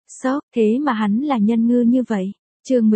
Sốc, thế mà hắn là nhân ngư như vậy. Chương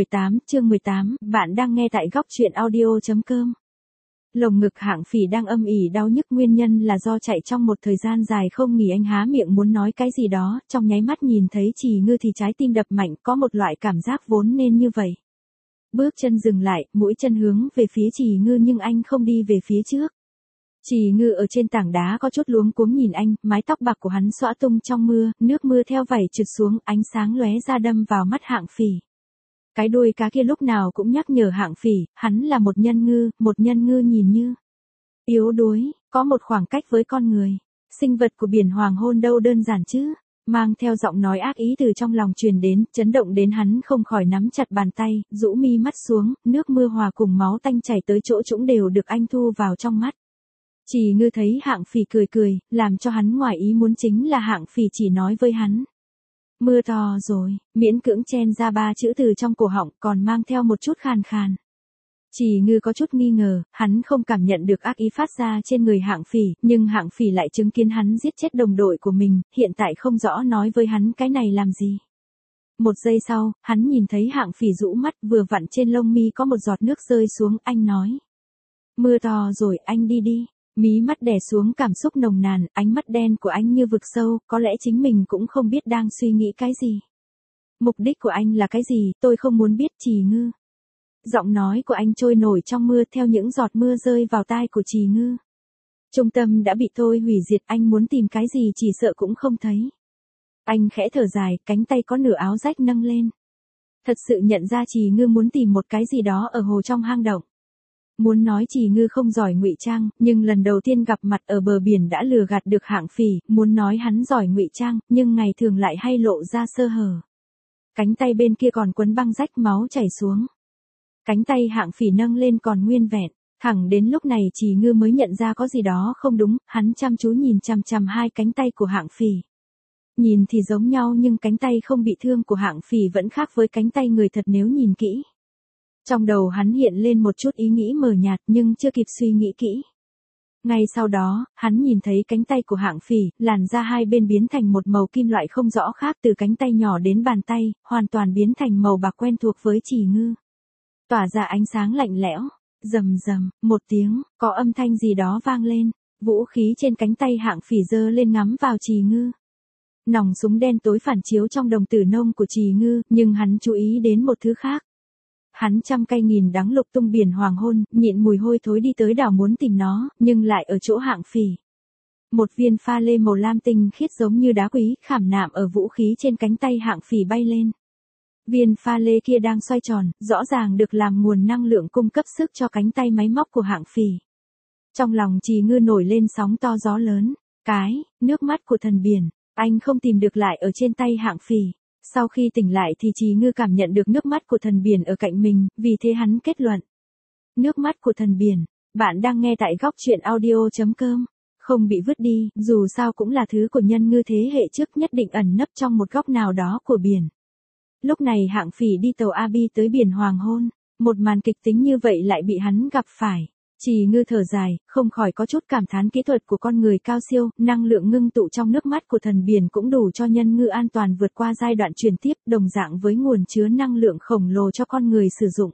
18, bạn đang nghe tại góc truyện audio.com. Lồng ngực Hạng Phỉ đang âm ỉ đau nhức, nguyên nhân là do chạy trong một thời gian dài không nghỉ. Anh há miệng muốn nói cái gì đó, trong nháy mắt nhìn thấy Trì Ngư thì trái tim đập mạnh, có một loại cảm giác vốn nên như vậy. Bước chân dừng lại, mũi chân hướng về phía Trì Ngư nhưng anh không đi về phía trước. Trì Ngư ở trên tảng đá có chút luống cuống nhìn anh, mái tóc bạc của hắn xõa tung trong mưa, nước mưa theo vảy trượt xuống, ánh sáng lóe ra đâm vào mắt Hạng Phỉ. Cái đuôi cá kia lúc nào cũng nhắc nhở Hạng Phỉ, hắn là một nhân ngư nhìn như yếu đuối, có một khoảng cách với con người. Sinh vật của biển hoàng hôn đâu đơn giản chứ, mang theo giọng nói ác ý từ trong lòng truyền đến, chấn động đến hắn không khỏi nắm chặt bàn tay, rũ mi mắt xuống, nước mưa hòa cùng máu tanh chảy tới chỗ trũng đều được anh thu vào trong mắt. Trì Ngư thấy Hạng Phỉ cười, làm cho hắn ngoài ý muốn chính là Hạng Phỉ chỉ nói với hắn. Mưa to rồi, miễn cưỡng chen ra 3 chữ từ trong cổ họng, còn mang theo một chút khàn khàn. Trì Ngư có chút nghi ngờ, hắn không cảm nhận được ác ý phát ra trên người Hạng Phỉ, nhưng Hạng Phỉ lại chứng kiến hắn giết chết đồng đội của mình, hiện tại không rõ nói với hắn cái này làm gì. Một giây sau, hắn nhìn thấy Hạng Phỉ rũ mắt, vừa vặn trên lông mi có một giọt nước rơi xuống, anh nói. Mưa to rồi, anh đi đi. Mí mắt đè xuống cảm xúc nồng nàn, ánh mắt đen của anh như vực sâu, có lẽ chính mình cũng không biết đang suy nghĩ cái gì. Mục đích của anh là cái gì, tôi không muốn biết. Trì Ngư. Giọng nói của anh trôi nổi trong mưa theo những giọt mưa rơi vào tai của Trì Ngư. Trung tâm đã bị tôi hủy diệt, anh muốn tìm cái gì chỉ sợ cũng không thấy. Anh khẽ thở dài, cánh tay có nửa áo rách nâng lên. Thật sự nhận ra Trì Ngư muốn tìm một cái gì đó ở hồ trong hang động. Muốn nói Trì Ngư không giỏi ngụy trang, nhưng lần đầu tiên gặp mặt ở bờ biển đã lừa gạt được Hạng Phỉ, muốn nói hắn giỏi ngụy trang, nhưng ngày thường lại hay lộ ra sơ hở. Cánh tay bên kia còn quấn băng rách, máu chảy xuống. Cánh tay Hạng Phỉ nâng lên còn nguyên vẹn, thẳng đến lúc này Trì Ngư mới nhận ra có gì đó không đúng, hắn chăm chú nhìn chằm chằm hai cánh tay của Hạng Phỉ. Nhìn thì giống nhau nhưng cánh tay không bị thương của Hạng Phỉ vẫn khác với cánh tay người thật nếu nhìn kỹ. Trong đầu hắn hiện lên một chút ý nghĩ mờ nhạt nhưng chưa kịp suy nghĩ kỹ. Ngay sau đó, hắn nhìn thấy cánh tay của Hạng Phỉ, làn da hai bên biến thành một màu kim loại không rõ khác từ cánh tay nhỏ đến bàn tay, hoàn toàn biến thành màu bạc quen thuộc với Trì Ngư. Tỏa ra ánh sáng lạnh lẽo, rầm rầm, một tiếng, có âm thanh gì đó vang lên, vũ khí trên cánh tay Hạng Phỉ giơ lên ngắm vào Trì Ngư. Nòng súng đen tối phản chiếu trong đồng tử nông của Trì Ngư, nhưng hắn chú ý đến một thứ khác. Hắn trăm cay nghìn đắng lục tung biển hoàng hôn, nhịn mùi hôi thối đi tới đảo muốn tìm nó, nhưng lại ở chỗ Hạng Phỉ. Một viên pha lê màu lam tinh khiết giống như đá quý, khảm nạm ở vũ khí trên cánh tay Hạng Phỉ bay lên. Viên pha lê kia đang xoay tròn, rõ ràng được làm nguồn năng lượng cung cấp sức cho cánh tay máy móc của Hạng Phỉ. Trong lòng Trì Ngư nổi lên sóng to gió lớn, nước mắt của thần biển, anh không tìm được lại ở trên tay Hạng Phỉ. Sau khi tỉnh lại thì Trì Ngư cảm nhận được nước mắt của thần biển ở cạnh mình, vì thế hắn kết luận. Nước mắt của thần biển, bạn đang nghe tại góc truyện audio.com. Không bị vứt đi, dù sao cũng là thứ của nhân ngư thế hệ trước, nhất định ẩn nấp trong một góc nào đó của biển. Lúc này Hạng Phỉ đi tàu Abi tới biển hoàng hôn, một màn kịch tính như vậy lại bị hắn gặp phải. Trì Ngư thở dài, không khỏi có chút cảm thán kỹ thuật của con người cao siêu, năng lượng ngưng tụ trong nước mắt của thần biển cũng đủ cho nhân ngư an toàn vượt qua giai đoạn truyền tiếp, đồng dạng với nguồn chứa năng lượng khổng lồ cho con người sử dụng.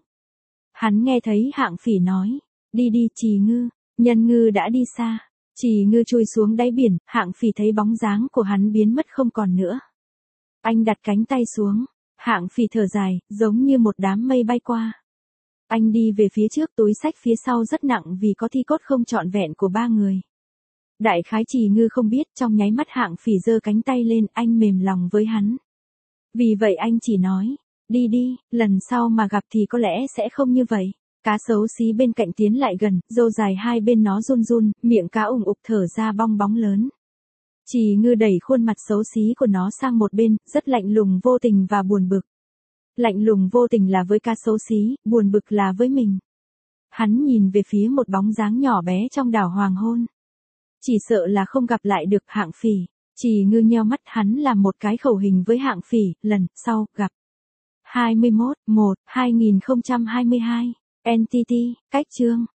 Hắn nghe thấy Hạng Phỉ nói, đi đi Trì Ngư, nhân ngư đã đi xa. Trì Ngư chui xuống đáy biển, Hạng Phỉ thấy bóng dáng của hắn biến mất không còn nữa. Anh đặt cánh tay xuống, Hạng Phỉ thở dài, giống như một đám mây bay qua. Anh đi về phía trước, túi xách phía sau rất nặng vì có thi cốt không trọn vẹn của 3 người. Đại khái Trì Ngư không biết, trong nháy mắt Hạng Phỉ giơ cánh tay lên, anh mềm lòng với hắn. Vì vậy anh chỉ nói, đi đi, lần sau mà gặp thì có lẽ sẽ không như vậy. Cá xấu xí bên cạnh tiến lại gần, râu dài hai bên nó run run, miệng cá ủng ục thở ra bong bóng lớn. Trì Ngư đẩy khuôn mặt xấu xí của nó sang một bên, rất lạnh lùng vô tình và buồn bực. Lạnh lùng vô tình là với cá xấu xí, buồn bực là với mình. Hắn nhìn về phía một bóng dáng nhỏ bé trong đảo hoàng hôn. Chỉ sợ là không gặp lại được Hạng Phỉ. Trì Ngư nheo mắt, hắn làm một cái khẩu hình với Hạng Phỉ, lần sau gặp. 21/1/2022 NTT, cách chương